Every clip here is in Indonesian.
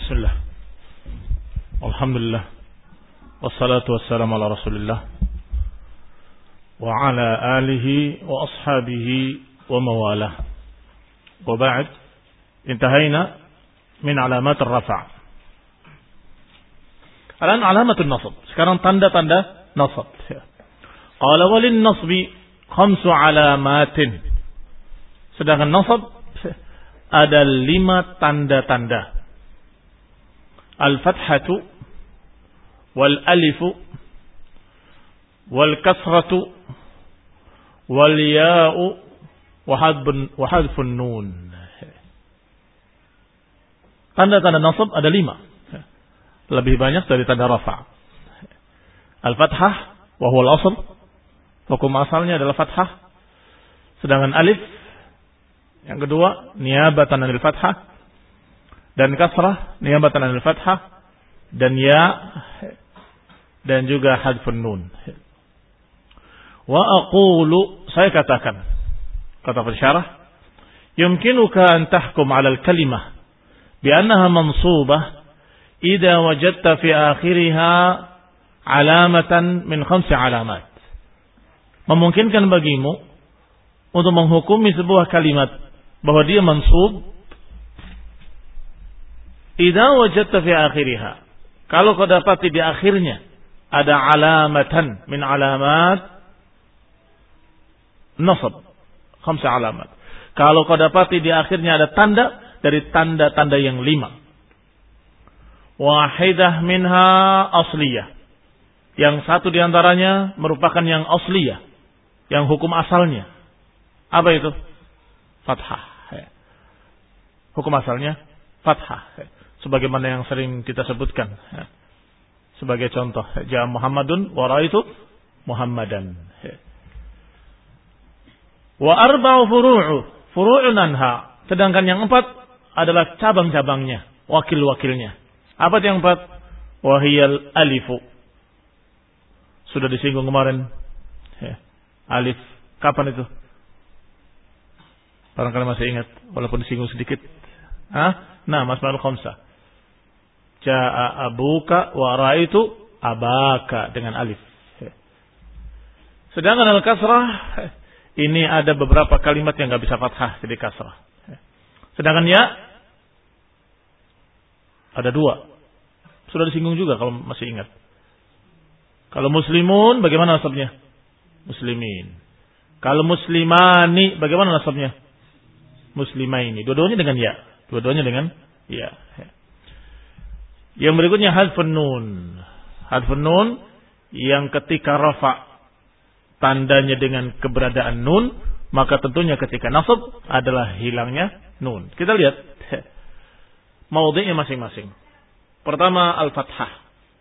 Bismillah. Alhamdulillah. Wassalatu wassalamu ala Rasulillah wa ala alihi wa ashabihi wa mawalah. Wa ba'd. Intahayna min alamat ar-rafa'. Alan alamatun nasab. Sekarang tanda-tanda nasab. Qala walin nasbi khamsu alamatin. Sedangkan nasab ada 5 tanda-tanda. Al-fathatu wal alifu wal kasratu wal ya'u wa hadfun nun. Tanda-tanda nasab ada 5. Lebih banyak dari tanda rafa'. Al-fathah wa huwa al-asl. Hukum asalnya adalah fathah. Sedangkan alif yang kedua niyabatan anil fathah, dan kasrah niyabatan anil fathah, dan ya, dan juga hadfun nun. Wa aqulu, saya katakan, kata pensyarah, yumkinuka an tahkum 'ala al-kalimah bi annaha mansubah idza wajadta fi akhiriha alamatan min 5 alamat. Memungkinkan bagimu untuk menghukumi sebuah kalimat bahwa dia mansub idza wajadta fi akhiriha, kalau kau dapati di akhirnya ada alamatan min alamat nasab, 5 alamat. Kalau kau dapati di akhirnya ada tanda dari tanda-tanda yang 5. Wahidah minha asliyah. Yang satu di antaranya merupakan yang asliyah, yang hukum asalnya. Apa itu? Fathah. Hukum asalnya fathah. Sebagaimana yang sering kita sebutkan. Sebagai contoh, ja'a Muhammadun wa ra'aitu Muhammadan. Wa arba'u furu'un anha. Sedangkan yang 4 adalah cabang-cabangnya, wakil-wakilnya. Apa yang 4? Wahiyal alifu. Sudah disinggung kemarin. Alif. Kapan itu? Barangkali masih ingat, walaupun disinggung sedikit. Nah, mas'alul khamsah. Ja'a abuka wa ra'aitu abaka dengan alif. Sedangkan al-kasrah, ini ada beberapa kalimat yang enggak bisa fathah jadi kasrah. Sedangkan ya ada 2. Sudah disinggung juga kalau masih ingat. Kalau muslimun bagaimana nasabnya? Muslimin. Kalau muslimani bagaimana nasabnya? Muslimaini. Dua-duanya dengan ya. Dua-duanya dengan ya. Yang berikutnya hadfun nun. Hadfun nun yang ketika rafa tandanya dengan keberadaan nun, maka tentunya ketika nasab adalah hilangnya nun. Kita lihat maudhi'nya masing-masing. Pertama al-fathah.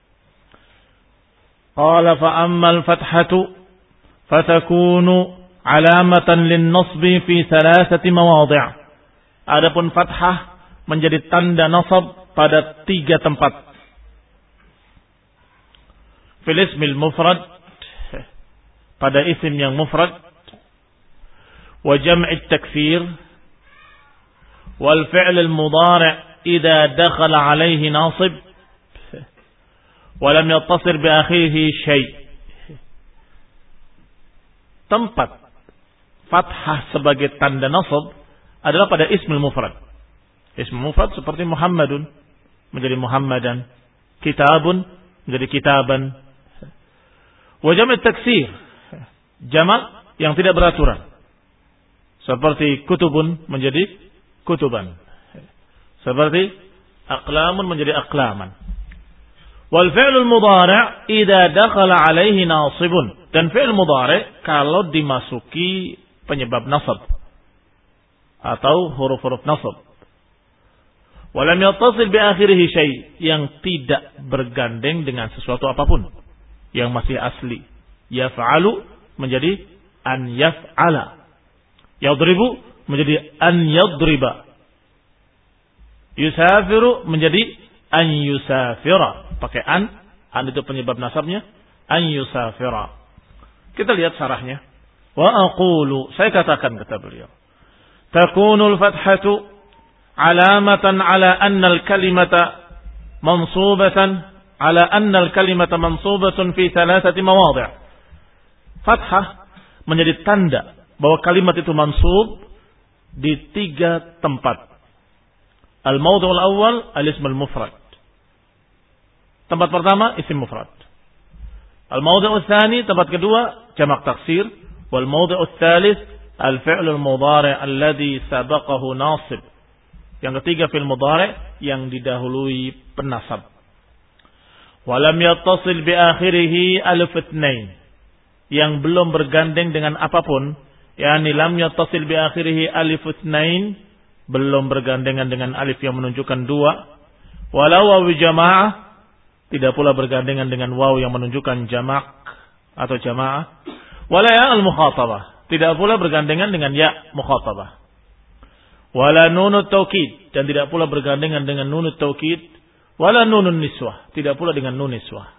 Qala fa amma al-fathatu fatakunu alamatan lin-nasbi fi 3 mawadhi'. Adapun fathah menjadi tanda nasab pada 3 tempat. Fil ismil mufrad, pada isim yang mufrad, wa jam'i takfir, wal fi'l al mudhari' idza dakhala alayhi nasib wa lam yattasir bi akhirih shay'. Tempat fathah sebagai tanda nasab adalah pada ismul mufrad. Ismul mufrad seperti Muhammadun menjadi Muhammadan, kitabun menjadi kitaban. Wa jam' taksir, jamak yang tidak beraturan. Seperti kutubun menjadi kutuban. Seperti aqlamun menjadi aqlaman. Wal fi'lul mudhari' idza dakhala 'alaihi nasibun. Dan fi'il mudhari' kalau dimasuki penyebab nasab atau huruf-huruf nasab. Walam yattasil bi akhirih syai', yang tidak bergandeng dengan sesuatu apapun, yang masih asli. Yaf'alu menjadi an yaf'ala. Yadribu menjadi an yadriba. Yusafiru menjadi an yusafira. Pakai an itu penyebab nasabnya, an yusafira. Kita lihat syarahnya. Wa aqulu, saya katakan, kata beliau, takunul fathatu alamatan ala anna al-kalimata mansubatan ala anna al-kalimata mansubatun fi thalathati mawadhi'. Fathah menjadi tanda bahwa kalimat itu mansub di 3 tempat. Al-mawdhu' al-awwal al-ism al-mufrad. Tempat pertama isim mufrad. Al-mawdhu' al-thani, tempat kedua jamak taksir. Wal mawdhu' al-thalith al-fi'l al-mudhari' alladhi sabaqahu nasib. Yang ketiga fi'il mudhari' yang didahului penasab. Walam yattasil bi akhirih alif itsnain. Yang belum bergandeng dengan apapun, yakni lam yattasil bi akhirih alif itsnain, belum bergandengan dengan alif yang menunjukkan 2. Walau waw jamaah, tidak pula bergandengan dengan waw yang menunjukkan jamak atau jamaah. Wala ya al-mukhatabah, tidak pula bergandengan dengan ya mukhatabah. Wala nunut taukid, dan tidak pula bergandengan dengan nunut taukid. Wala nunun niswah, tidak pula dengan nun niswah.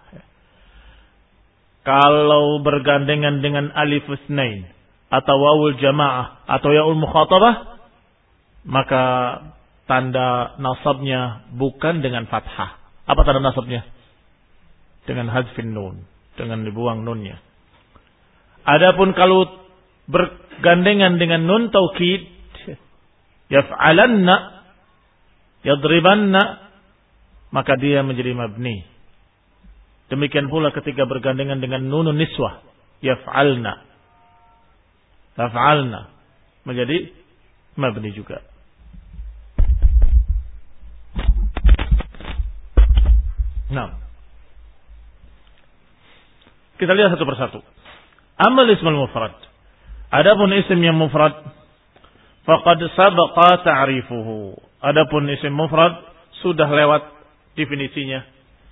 Kalau bergandengan dengan alif itsnain atau wawul jamaah atau yaul mukhatabah, maka tanda nasabnya bukan dengan fathah. Apa tanda nasabnya? Dengan hadfin nun, dengan dibuang nunnya. Adapun kalau bergandengan dengan nun taukid, yaf'alanna, yadribanna, maka dia menjadi mabni. Demikian pula ketika bergandengan dengan nunun niswah, yaf'alna, taf'alna, menjadi mabni juga. Nah, kita lihat satu persatu. Amal ismul mufrad. Adapun isim yang mufrad, faqad sabaqa ta'rifuhu. Adapun isim mufrad sudah lewat definisinya.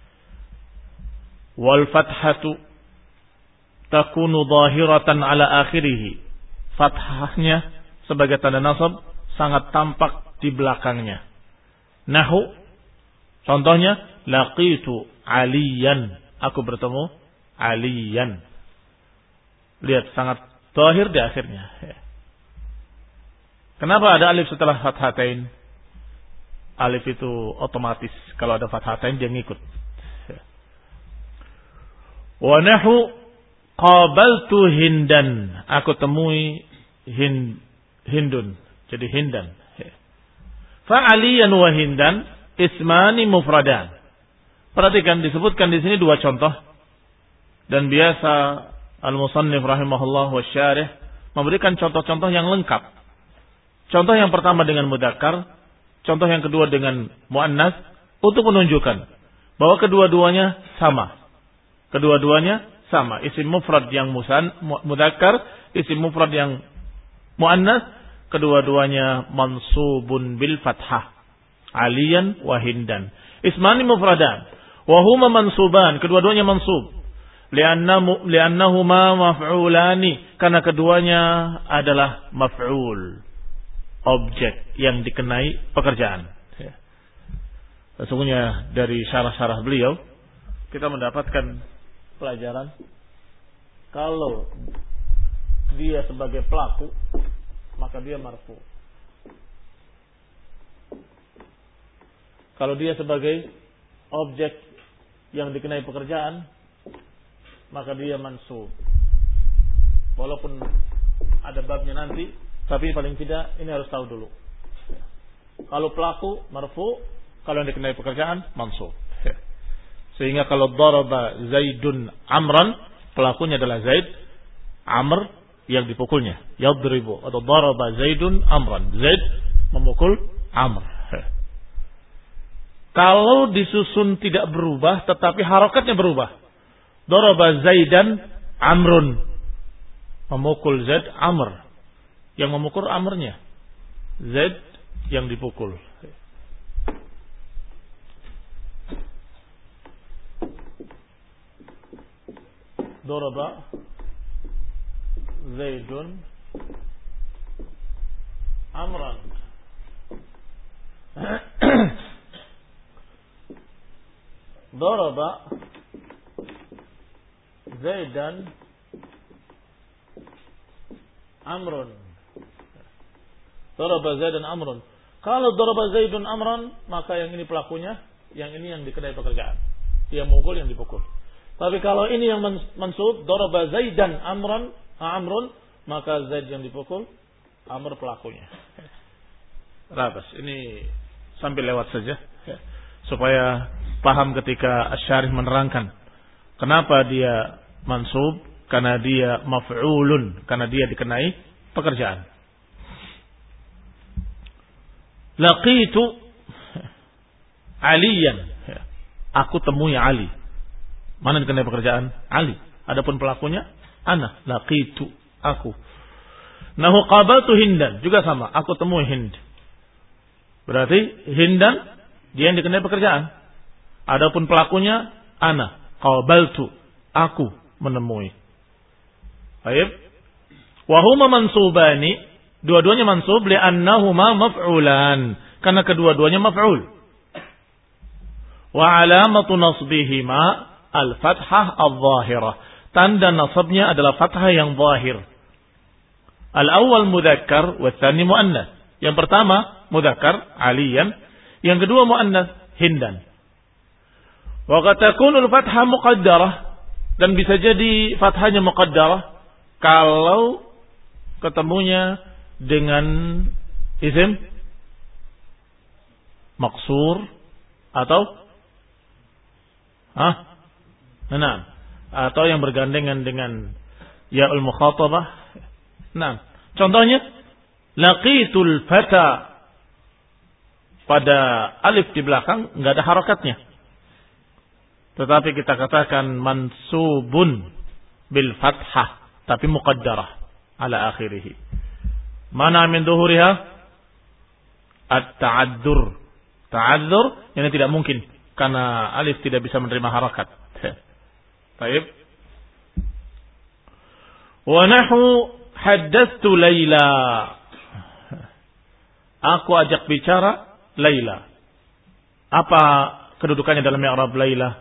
Wal fathatu takunu zahiratan ala akhirih. Fathahnya sebagai tanda nasab sangat tampak di belakangnya. Nahu, contohnya, laqitu aliyan, aku bertemu aliyan. Lihat, sangat zahir di akhirnya. Kenapa ada alif setelah fathatain? Alif itu otomatis, kalau ada fathatain dia ngikut. Wa nahu qabaltu hindan, aku temui hindun, jadi hindan. Fa aliyan wa hindan ismani mufradan. Perhatikan, disebutkan di sini 2 contoh. Dan biasa al-musannif rahimahullah wa syarih memberikan contoh-contoh yang lengkap. Contoh yang pertama dengan mudzakkar, contoh yang kedua dengan muannas, untuk menunjukkan bahwa kedua-duanya sama. Kedua-duanya sama. Isim mufrad yang mudzakkar, isim mufrad yang muannas, kedua-duanya mansubun bil fathah. Aliyan wa hindan. Ismani mufradan. Wa huma mansuban, kedua-duanya mansub. Li'annahuma maf'ulani, karena keduanya adalah maf'ul, objek yang dikenai pekerjaan. Sesungguhnya dari syarah-syarah beliau kita mendapatkan pelajaran kalau dia sebagai pelaku maka dia marfu. Kalau dia sebagai objek yang dikenai pekerjaan maka dia mansub. Walaupun ada babnya nanti, tapi paling tidak ini harus tahu dulu. Kalau pelaku marfu, kalau yang dikenai pekerjaan mansub. Sehingga kalau daraba Zaidun Amran, pelakunya adalah Zaid, Amr yang dipukulnya. Yadribu atau daraba Zaidun Amran, Zaid memukul Amr. Kalau disusun tidak berubah, tetapi harakatnya berubah. Daraba Zaidan Amrun, memukul Zaid Amr, yang memukul Amrnya, Zaid yang dipukul. Daraba Zaidun Amran. Daraba Zaidan Amrun. Daraba Zaidan Amrun. Kalau daraba Zaidun Amran, maka yang ini pelakunya yang ini yang dikenai pekerjaan. Dia mukul, yang dipukul. Tapi kalau ini yang mansub, daraba Zaidan Amrun, maka Zaid yang dipukul, Amr pelakunya. Rabas, ini sambil lewat saja supaya paham ketika Asy-Syarih menerangkan kenapa dia mansub, karena dia maf'ulun, karena dia dikenai pekerjaan. Laqitu Aliyan, aku temui Ali. Mana dikenai pekerjaan? Ali. Adapun pelakunya ana, laqitu, aku. Nahu qabaltu Hindan, juga sama, aku temui Hind. Berarti Hindan dia yang dikenai pekerjaan. Adapun pelakunya ana, qabaltu, aku menemui. Baik. Wa huma mansubani, dua-duanya mansub li'annahuma maf'ulan, karena kedua-duanya maf'ul. Wa alamatu nasbihima al-fathah al-zahirah. Tanda nasabnya adalah fathah yang zahir. Al-awwal mudzakkar wa tsani muannats. Yang pertama mudzakkar Aliyan, yang kedua muannats Hindan. Wa qad takunu al-fathah muqaddarah, dan bisa jadi fathahnya muqaddarah kalau ketemunya dengan isim maksur atau atau yang bergandengan dengan ya'ul mukhatabah. Nah, contohnya laqitul fata, pada alif di belakang enggak ada harakatnya. Tetapi kita katakan mansubun bil fathah tapi muqaddarah ala akhirih. Mana min dhuhuriha? At-ta'addur. Ta'adzur ini tidak mungkin karena alif tidak bisa menerima harakat. Baik. Wa nahu haddatsu Laila. Aku ajak bicara Laila. Apa kedudukannya dalam i'rab Laila?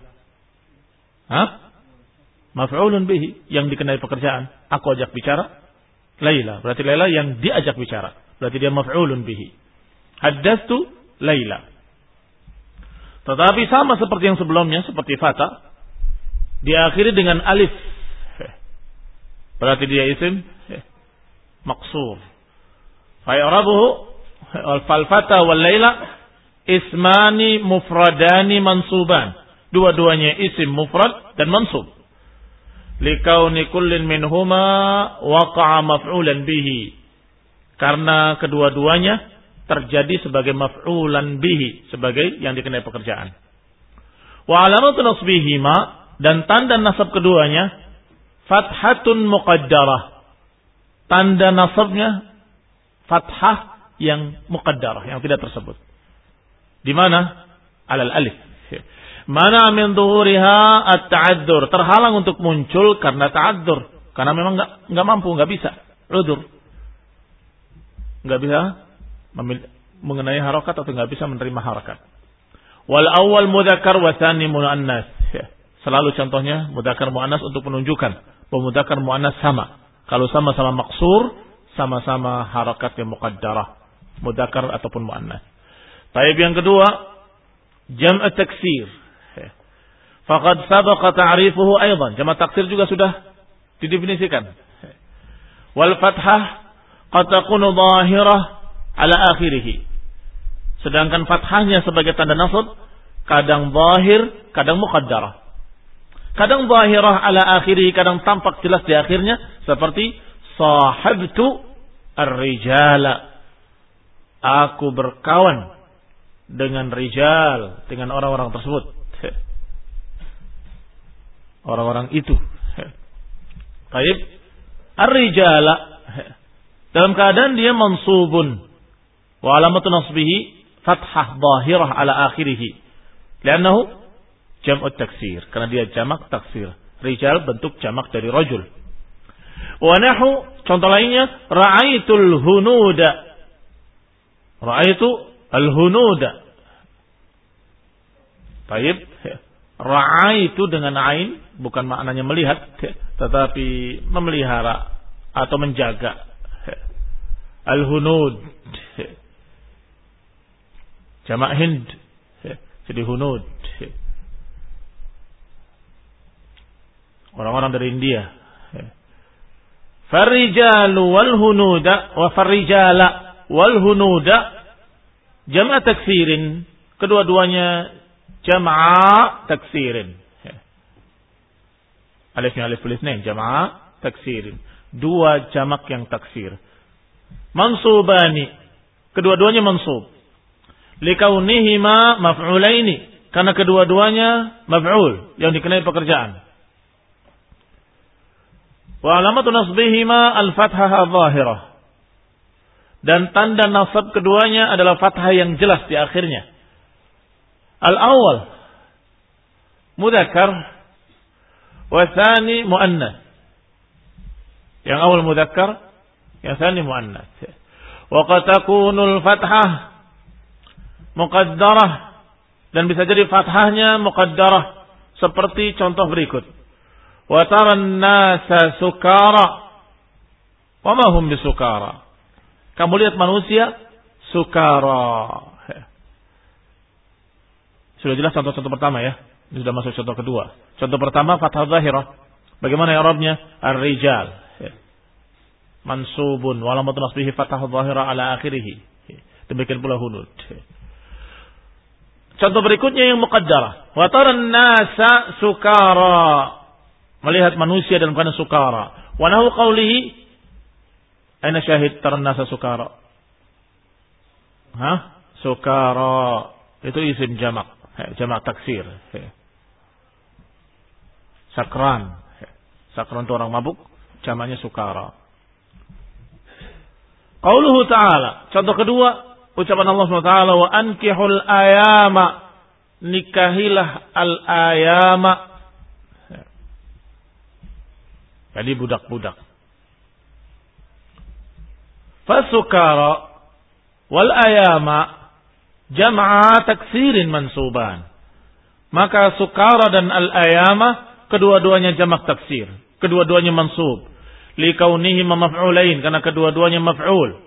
Maf'ulun bihi, yang dikenai pekerjaan. Aku ajak bicara Laila. Berarti Laila yang diajak bicara. Berarti dia maf'ulun bihi. Haddatsu Laila. Tetapi sama seperti yang sebelumnya, seperti fata, diakhiri dengan alif. Berarti dia isim maksur. Fa'irabuhu al-fata wal laila ismani mufradani mansuban. Dua-duanya isim mufrad dan mansub. Likauni kullin minhuma waqa'a maf'ulan bihi. Karena kedua-duanya terjadi sebagai maf'ulan bihi, sebagai yang dikenai pekerjaan. Wa alamatu nasbihima, dan tanda nasab keduanya fathatun muqaddarah. Tanda nasabnya fathah yang muqaddarah, yang tidak tersebut. Di mana? Alal alif. Mana min dhuhuriha at-ta'addur, terhalang untuk muncul karena ta'addur, karena memang enggak mampu, enggak bisa. Udzur. Enggak bisa mengenai harakat atau enggak bisa menerima harakat. Wal awal mudzakkar wa tsani muannas. Selalu contohnya mudzakkar muannas untuk menunjukkan bahwa mudzakkar muannas sama. Kalau sama-sama maksur, sama-sama harakat yang muqaddarah, mudzakkar ataupun muannas. Taib yang kedua, jam' at-taksir. Faqad sabaqa ta'rifuhu aidan. Jam' at-taksir juga sudah didefinisikan. Wal fathah qad takunu dhahirah ala akhirih. Sedangkan fathahnya sebagai tanda nasab kadang zahir, kadang muqaddarah. Kadang zahirah ala akhirih, kadang tampak jelas di akhirnya, seperti sahabtu ar-rijala. Aku berkawan dengan rijal, dengan orang-orang tersebut. Orang-orang itu. Baik. Ar-rijala dalam keadaan dia mansubun. Wa alamatu nasbihi fathah zahirah ala akhirih. Li'annahu jam'ut taksir. Karena dia jamak taksir. Rijal bentuk jamak dari rajul. Wa nahu, contoh lainnya, ra'aitul hunuda. Ra'aitu al-hunuda. Baik. Ra'aitu dengan ain, bukan maknanya melihat, tetapi memelihara atau menjaga. Al-hunud. Jamak Hind. Jadi hunud. Orang-orang dari India. Farijalu wal hunuda wa farijala wal hunuda jama' taksirin. Kedua-duanya jama' taksirin. Alifnya alif tulisnya jama' taksirin. Dua jamak yang taksir. Mansubani. Kedua-duanya mansub. Likaunihima maf'ulaini. Karena kedua-duanya maf'ul. Yang dikenai pekerjaan. Wa alamatu nasbihima al-fathah al-zahirah. Dan tanda nasab keduanya adalah fathah yang jelas di akhirnya. Al-awwal mudzakkar wa tsani muannas. Yang awal mudzakkar, yang tsani muannas. Wa qad takunu al-fathah muqaddarah, dan bisa jadi fathahnya muqaddarah seperti contoh berikut. Wa taran nasa sukara wa ma hum bisukara. Kamu lihat manusia sukara. Sudah jelas contoh-contoh pertama ya. Ini sudah masuk contoh kedua. Contoh pertama fathah zahirah. Bagaimana i'rabnya? Ar-rijal. Mansubun wa alamatun nasbihi fathah zahirah ala akhirih. Demikian pula hunud. Contoh berikutnya yang muqaddarah. Wa taran nasa sukara. Melihat manusia dalam keadaan sukara. Wa nahu qawlihi aina syahid taran nasa sukara. Sukara itu isim jamak. Jamak taksir. Sakran. Sakran itu orang mabuk. Jamaknya sukara. Qauluhu ta'ala. Contoh kedua. Ucapan Allah SWT. Wa ankihul ayama. Nikahilah al-ayama. Jadi budak-budak. Fasukara wal ayama jam'a taksirin mansuban. Maka sukara dan al ayama kedua-duanya jamak taksir, kedua-duanya mansub. Likaunihima maf'ulain, karena kedua-duanya maf'ul.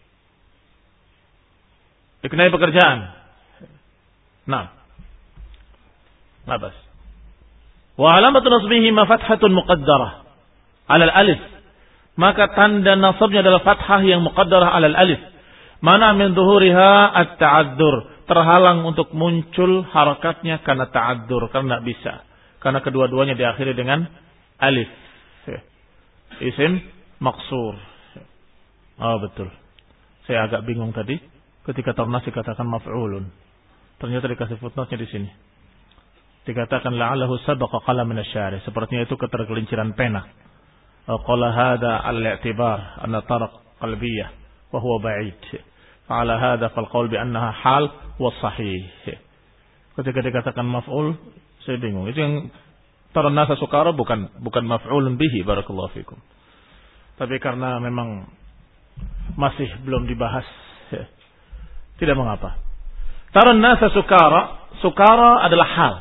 Dikenai pekerjaan. Nah. Labas. Wa alamatu nasbihima fathatun muqaddarah alal alif. Maka tanda nasabnya adalah fathah yang muqaddarah alal alif. Mana min zuhuriha at-ta'addur. Terhalang untuk muncul harakatnya karena ta'addur. Karena tidak bisa. Karena kedua-duanya diakhiri dengan alif. Isim maksur. Oh betul. Saya agak bingung tadi. Ketika Tarnasi katakan maf'ulun. Ternyata dikasih footnote-nya di sini. Dikatakan la'allahu sabaqa qalam min asy-syari. Sepertinya itu ketergelinciran pena. Qala hadha al-i'tibar anna taraq qalbiyah wa huwa ba'id. Fa'ala hadha fal qaul bi annaha hal wa sahih. Ketika dikatakan maf'ul, saya bingung. Itu yang taran nasa sukara bukan maf'ulun bihi, barakallahu fikum. Tapi karena memang masih belum dibahas, tidak mengapa. Taran nasa sukara adalah hal.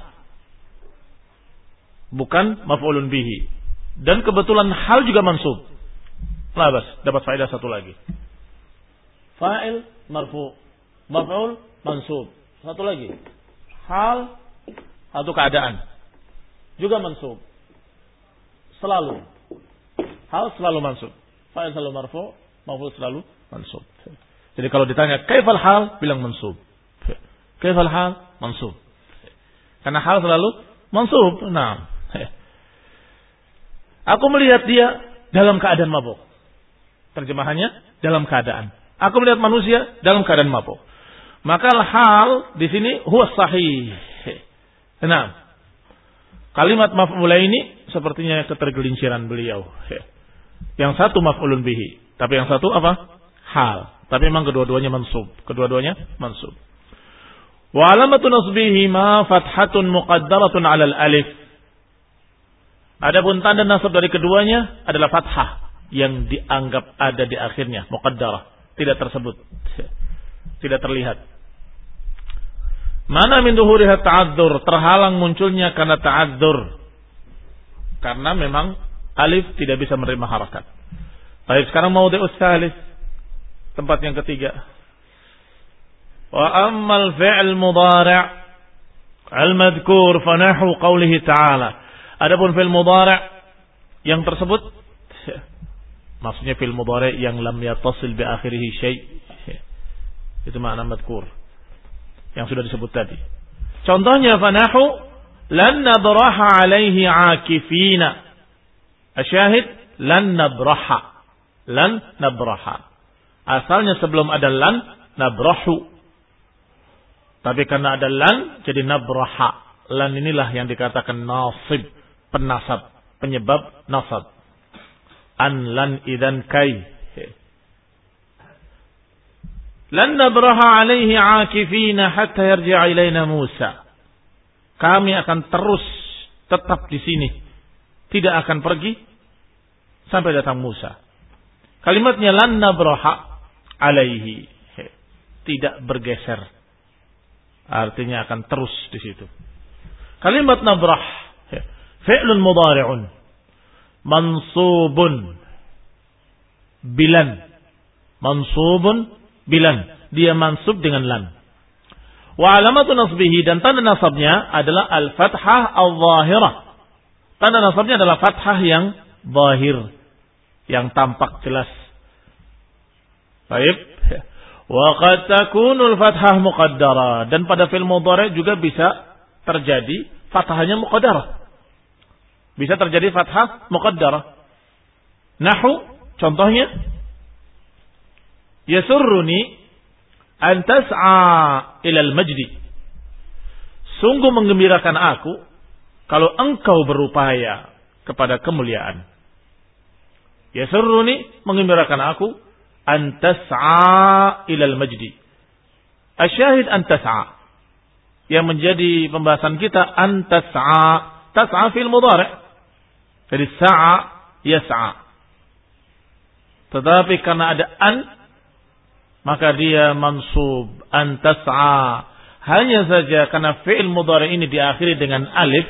Bukan maf'ulun bihi. Dan kebetulan hal juga mansub. Labas, dapat faedah satu lagi. Fa'il marfu, maf'ul mansub. Satu lagi. Hal atau keadaan juga mansub. Selalu. Hal selalu mansub. Fa'il selalu marfu, maf'ul selalu mansub. Jadi kalau ditanya kaifal hal, bilang mansub. Kaifal hal, mansub. Karena hal selalu mansub. Nah, aku melihat dia dalam keadaan mabuk. Terjemahannya dalam keadaan. Aku melihat manusia dalam keadaan mabuk. Maka hal di sini huwa sahih. Nah, kalimat maf'ula ini sepertinya ketergelinciran beliau. Yang satu maf'ulun bihi, tapi yang satu apa? Hal. Tapi memang kedua-duanya mansub. Kedua-duanya mansub. Wa alamatu nasbihima fathatun muqaddaratun 'alal alif. Adapun tanda nasab dari keduanya adalah fathah yang dianggap ada di akhirnya, muqaddarah, tidak tersebut, tidak terlihat. Mana min dhuhuriha ta'adzur, terhalang munculnya karena ta'adzur. Karena memang alif tidak bisa menerima harakat. Baik, sekarang maudhi'us tsalits, tempat yang ketiga. Wa ammal fi'l mudhari', Al-madhkur fanahu qawlihi ta'ala. Adapun fi'il mudhari' yang tersebut, maksudnya fi'il mudhari' yang lam yattasil bi akhirih syai'. Itu makna madhkur yang sudah disebut tadi. Contohnya fanahu lan nabraha alaihi akifina. Asyahid lan nabraha. Lan nabraha. Asalnya sebelum ada lan nabrahu. Tapi karena ada lan jadi nabraha. Lan inilah yang dikatakan nasib, penasab, penyebab nasab. An lan idan kai. Lan nabraha alaihi akifina hatta yarji'a ilaina Musa. Kami akan terus tetap di sini. Tidak akan pergi sampai datang Musa. Kalimatnya lan nabraha alaihi. Tidak bergeser. Artinya akan terus di situ. Kalimat nabrah. Fi'lun mudhari'un. Mansubun. Bilan. Mansubun bilan. Dia mansub dengan lan. Wa alamatu nasbihi, dan tanda nasabnya adalah al-fathah al-zahirah. Tanda nasabnya adalah fathah yang zahir, yang tampak jelas. Baik. Wa qad takunu al-fathah muqaddara, dan pada fi'il mudhari' juga bisa terjadi fathahnya muqaddarah. Bisa terjadi fathah muqaddarah. Nahu, contohnya yasurruni an tas'a ilal majdi. Sungguh menggembirakan aku kalau engkau berupaya kepada kemuliaan. Yasurruni, menggembirakan aku, an tas'a ilal majdi. Asyahid an tas'a. Yang menjadi pembahasan kita an tas'a. Tas'a fil mudhari'. Jadi sa'a yas'a. Tetapi karena ada an, maka dia mansub an tas'a. Hanya saja karena fi'il mudhari' ini diakhiri dengan alif,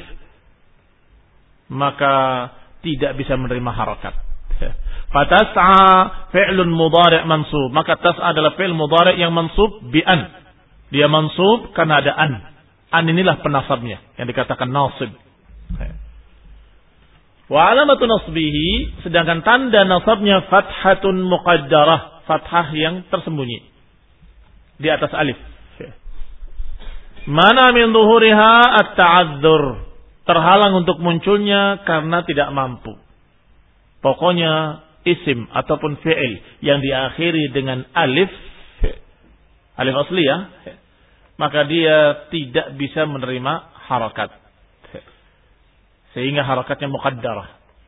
maka tidak bisa menerima harakat. Fatas'a fi'lun mudhari' mansub. Maka tas'a adalah fi'il mudhari' yang mansub bi an. Dia mansub karena ada an. An inilah penasabnya yang dikatakan nasib. Wa alamatu nasbihi, sedangkan tanda nasabnya fathatun muqaddarah, fathah yang tersembunyi di atas alif. Mana min zuhuriha at-ta'adzur, terhalang untuk munculnya karena tidak mampu. Pokoknya isim ataupun fi'il yang diakhiri dengan alif, alif asliyah, maka dia tidak bisa menerima harakat. Sehingga harakatnya muqaddarah.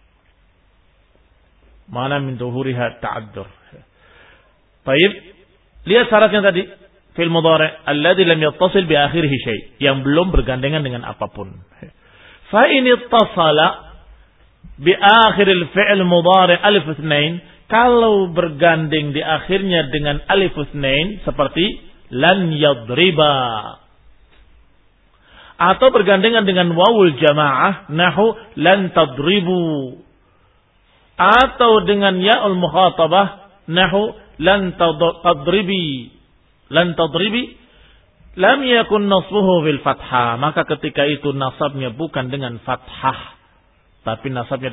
Mana min zuhuriha at-ta'adzur. Baik, lihat syaratnya tadi. Fil mudhari' alladhi lam yattasil bi akhirih syai', yang belum bergandengan dengan apapun. Fa in ittasala bi akhiril fi'l mudhari' alif itsnain, kalau bergandeng di akhirnya dengan alif itsnain seperti lan yadriba, atau bergandengan dengan wawul jamaah nahu lan tadribu, atau dengan ya'ul mukhatabah nahu lan tadribi, lan tadribi, lam yakun nasbuhu bil fathah, maka ketika itu nasabnya bukan dengan fathah, tapi nasabnya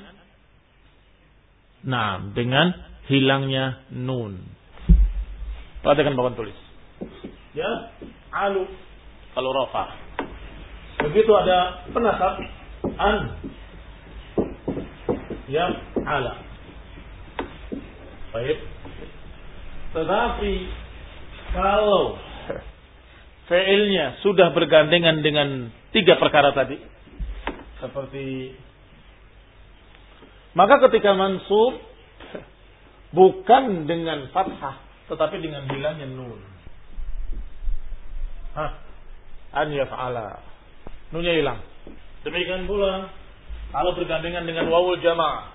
dengan hilangnya nun. Perhatikan papan tulis. Ya, alu kalau rafa. Begitu ada penasab an, ya ala. Baik. Tetapi kalau fi'ilnya sudah bergandengan dengan tiga perkara tadi, seperti, maka ketika mansub bukan dengan fathah tetapi dengan hilangnya nun. An yaf'ala, nunnya hilang. Demikian pula kalau bergandengan dengan wawul jamaah,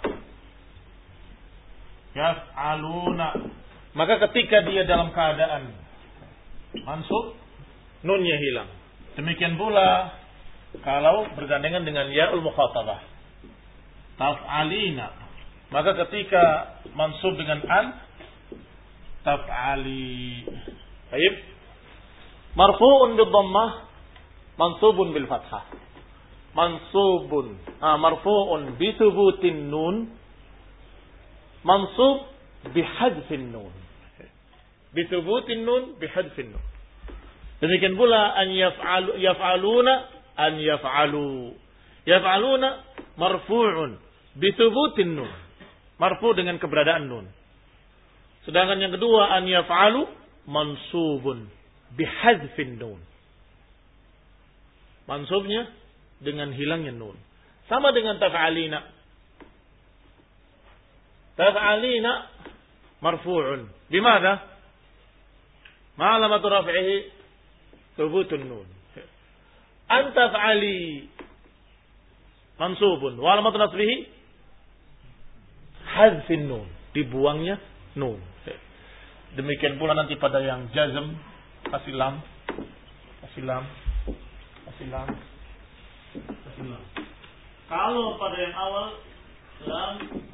yaf'aluna, maka ketika dia dalam keadaan mansub, nunnya hilang. Demikian pula kalau bergandengan dengan ya'ul mukhatabah, taf'alina, maka ketika mansub dengan an, taf'ali. Baik. Marfu'un bidhammah, mansubun bil fathah. Mansubun, marfu'un bi thubutin nun, mansub bi hadfin nun. Bi thubutin nun, bi hadfin nun. Demikian pula an yaf'aluna, an yaf'alu. Yaf'aluna marfu'un bi thubutin nun. Marfu' dengan keberadaan nun. Sedangkan yang kedua an yaf'alu mansubun bi hadfin nun. Mansubnya dengan hilangnya nun. Sama dengan taf'alina. Taf'alina marfu'un. Bimana? Ma'alamatu raf'ihi thubutun nun. An taf'ali mansubun. Wa alamatu nasbihi hadfin nun. Dibuangnya nun. Demikian pula nanti pada yang jazm kasih lam. Kasih lam. Kasih lam. Kalau pada yang awal lam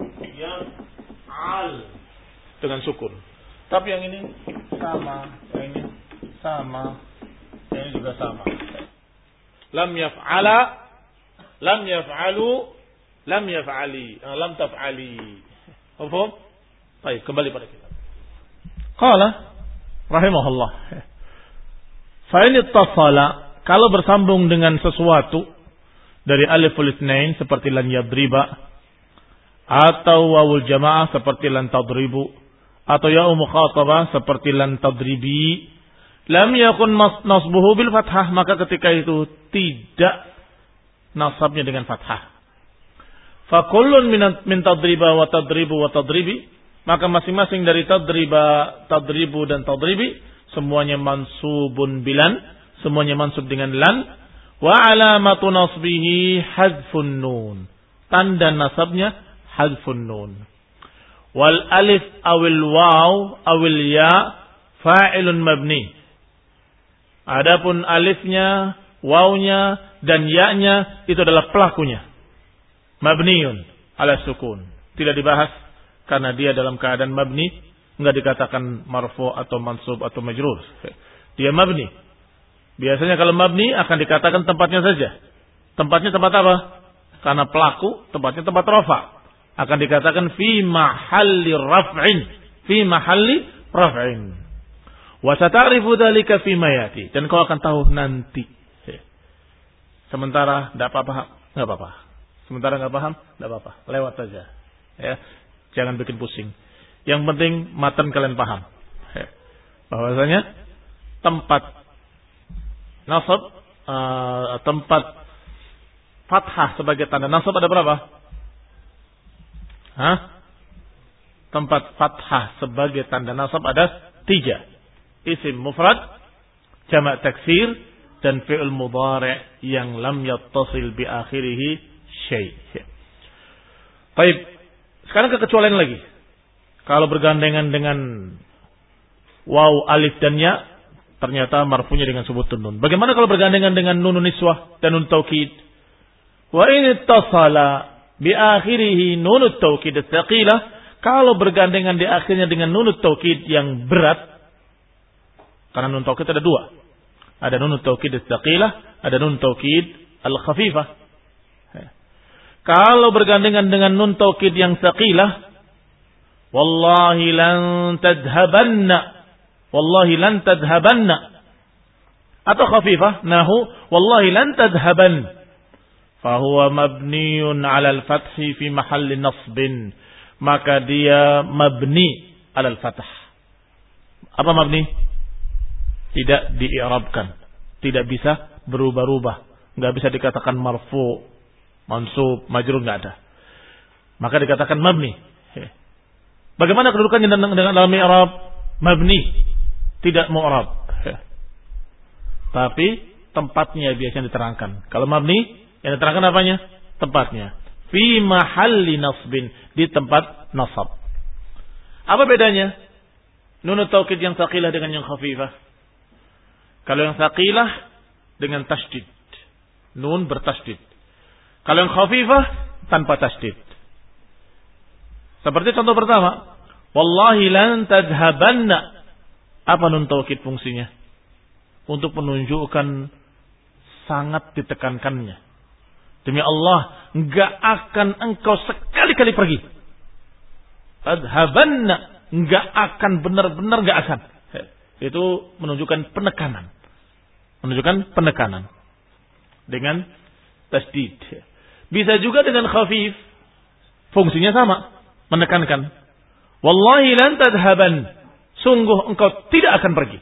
yaf'al dengan sukun. Tapi yang ini sama, yang ini sama, yang ini juga sama. Lam yaf'ala, lam yaf'alu, lam yaf'ali, lam taf'ali. Paham? Baik, kembali pada kita. Qala rahimahullah. Fa in ittasala, kalau bersambung dengan sesuatu dari aliful itsnain seperti lan yadriba, atau wawul jamaah seperti lan tadribu, atau ya mukhatabah seperti lan tadribi, lam yakun nasbuhu bil fathah, maka ketika itu tidak nasabnya dengan fathah. Fa kullun min tadriba wa tadribu wa tadribi, maka masing-masing dari tadriba, tadribu dan tadribi semuanya mansubun bilan, semuanya mansub dengan lan. Wa alamatu nasbihi hadfun nun. Tanda nasabnya hadfun nun. Wal alif awil waw awil ya fa'ilun mabni. Adapun alifnya, wawnya dan ya-nya itu adalah pelakunya. Mabniun ala sukun. Tidak dibahas karena dia dalam keadaan mabni, enggak dikatakan marfu atau mansub atau majrur. Dia mabni. Biasanya kalau mabni akan dikatakan tempatnya saja. Tempatnya tempat apa? Karena pelaku, tempatnya tempat rafa. Akan dikatakan fi mahalli raf'in. Fi mahalli raf'in. Wa sata'rifu dzalika fi ma yati. Dan kau akan tahu nanti. Sementara enggak apa-apa, enggak apa-apa. Sementara enggak paham, enggak apa-apa. Lewat saja. Ya. Jangan bikin pusing. Yang penting matan kalian paham. Bahwasanya tempat nasab, tempat fathah sebagai tanda nasab ada berapa? Tempat fathah sebagai tanda nasab ada 3. Isim mufrad, jamak taksir, dan fi'il mudhari' yang lam yattasil bi akhirih syai'. Baik, sekarang kekecualian lagi. Kalau bergandengan dengan waw, alif dan ya, ternyata marfunya dengan subutun nun. Bagaimana kalau bergandengan dengan nunun niswah dan nun taukid? Wa in ittasala bi akhirih nunut taukid ats-tsaqilah, kalau bergandengan di akhirnya dengan nunut taukid yang berat. Karena nun taukid ada 2. Ada nunut taukid ats-tsaqilah, ada nun taukid al-khafifah. Kalau bergandengan dengan nun taukid yang tsaqilah, wallahi lan tadhhabanna, wallahi lan tadhhabanna, atau khafifah nahu wallahi lan tadhhaban, fahuwa mabniun 'ala al-fathi fi mahalli nasbin, maka dia mabni 'ala al-fath. Apa mabni? Tidak di-i'rabkan, tidak bisa berubah-ubah, enggak bisa dikatakan marfu, mansub, majrur, enggak ada. Maka dikatakan mabni. Bagaimana kedudukannya dengan dalam i'rab? Mabni, tidak mu'rab. Tapi tempatnya biasanya diterangkan. Kalau mabni, yang diterangkan apanya? Tempatnya. Fi mahalli nasbin, di tempat nasab. Apa bedanya? Nunut taukid yang tsaqilah dengan yang khafifah. Kalau yang tsaqilah dengan tasydid, nun bertasydid. Kalau yang khafifah tanpa tasydid. Seperti contoh pertama, wallahi lan tadhhabanna. Apa nun taukid fungsinya? Untuk menunjukkan sangat ditekankannya. Demi Allah, enggak akan engkau sekali-kali pergi. Tadhabanna, enggak akan, benar-benar enggak akan. Itu menunjukkan penekanan. Dengan tasdid. Bisa juga dengan khafif. Fungsinya sama, menekankan. Wallahi lan tadhaban, sungguh engkau tidak akan pergi.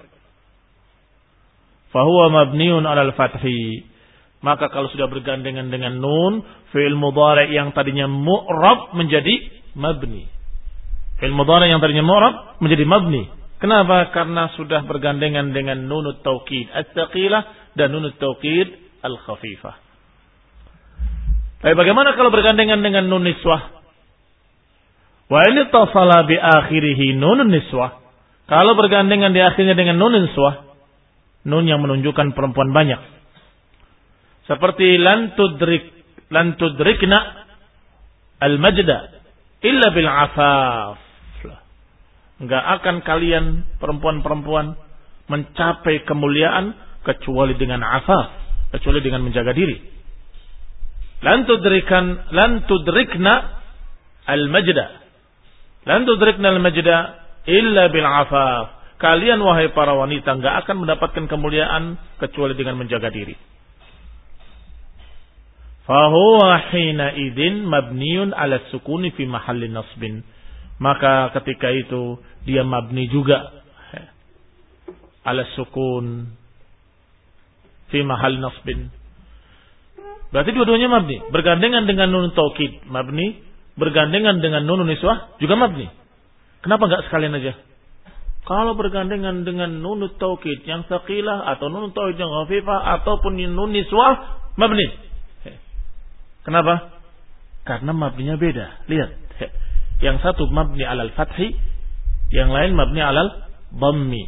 Fahuwa mabniun alal fathi. Maka kalau sudah bergandengan dengan nun, fi'il mudhari' yang tadinya mu'rab menjadi mabni. Fi'il mudhari' yang tadinya mu'rab menjadi mabni. Kenapa? Karena sudah bergandengan dengan nunut taukid as-saqilah dan nunut taukid al-khafifah. Tapi bagaimana kalau bergandengan dengan nun niswah? Wa in ittasala bi akhirih nun niswah. Kalau bergandengan di akhirnya dengan nun niswah, nun yang menunjukkan perempuan banyak. Seperti lan tudrikna al-majda illa bil afaf. Enggak akan kalian perempuan-perempuan mencapai kemuliaan kecuali dengan afaf, kecuali dengan menjaga diri. Lan tudrikna al-majda. Lan tudrikna al-majda illa bil afaf. Kalian wahai para wanita enggak akan mendapatkan kemuliaan kecuali dengan menjaga diri. Fahuwa hina idin mabniun ala sukuni fi mahalli nasbin. Maka ketika itu dia mabni juga ala sukun fi mahalli nasbin. Berarti dua-duanya mabni. Bergandengan dengan nun taukid mabni, bergandengan dengan nun niswah juga mabni. Kenapa enggak sekalian aja? Kalau bergandengan dengan nun taukid yang tsaqilah atau nun taukid yang khafifah ataupun nun niswah mabni. Kenapa? Karena mabninya beda. Lihat. Yang satu mabni alal fathi, yang lain mabni alal dhammi.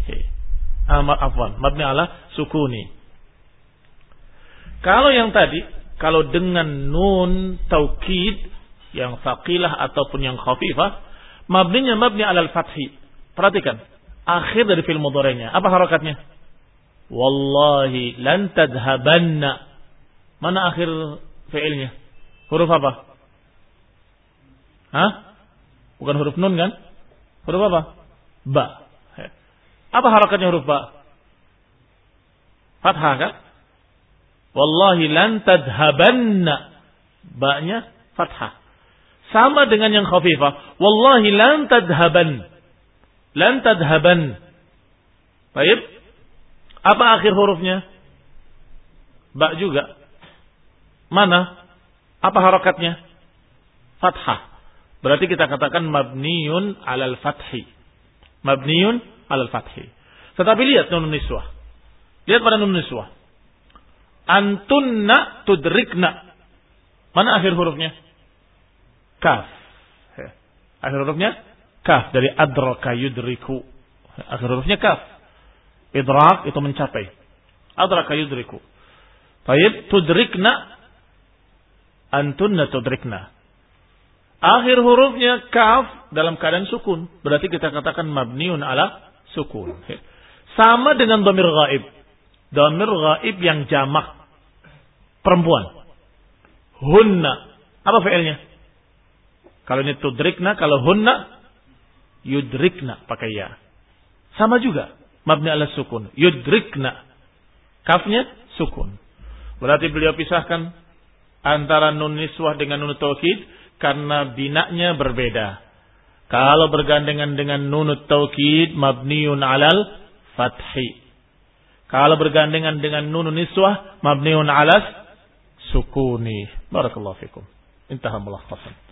Mabni ala sukuni. Kalau yang tadi, kalau dengan nun taukid yang tsaqilah ataupun yang khafifah, mabninya mabni alal fathi. Perhatikan, akhir dari fi'il mudhari'nya. Apa harakatnya? Wallahi lan tadhabanna. Mana akhir fi'ilnya? Huruf apa? Hah? Bukan huruf nun kan? Huruf apa? Ba. Apa harakatnya huruf ba? Fathah kan? Wallahi lan tadhabanna. Ba-nya fathah. Sama dengan yang khafifah. Wallahi lan tadhaban. Lan tadhaban. Baik. Apa akhir hurufnya? Ba juga. Mana? Apa harakatnya? Fathah. Berarti kita katakan mabniun alal fathi. Mabniun alal fathi. Tetapi lihat nun niswah. Lihat pada nun niswah. Antunna tudrikna. Mana akhir hurufnya? Kaf. Akhir hurufnya kaf, dari adraka yudriku. Akhir hurufnya kaf. Idrak itu mencapai. Adraka yudriku. Baik, tudrikna. Antunna tudrikna. Akhir hurufnya kaf dalam keadaan sukun. Berarti kita katakan mabniun ala sukun. Sama dengan dhamir ghaib. Dhamir ghaib yang jamak perempuan. Hunna. Apa fi'ilnya? Kalau ini tudrikna, kalau hunna yudrikna pakai ya. Sama juga mabni ala sukun. Yudrikna. Kafnya sukun. Berarti beliau pisahkan antara nun niswah dengan nun taukid karena binanya berbeda. Kalau bergandengan dengan nun taukid mabniun alal fathi. Kalau bergandengan dengan nun niswah mabniun alas sukuni. Barakallahu fikum. Intaha mulakhasan.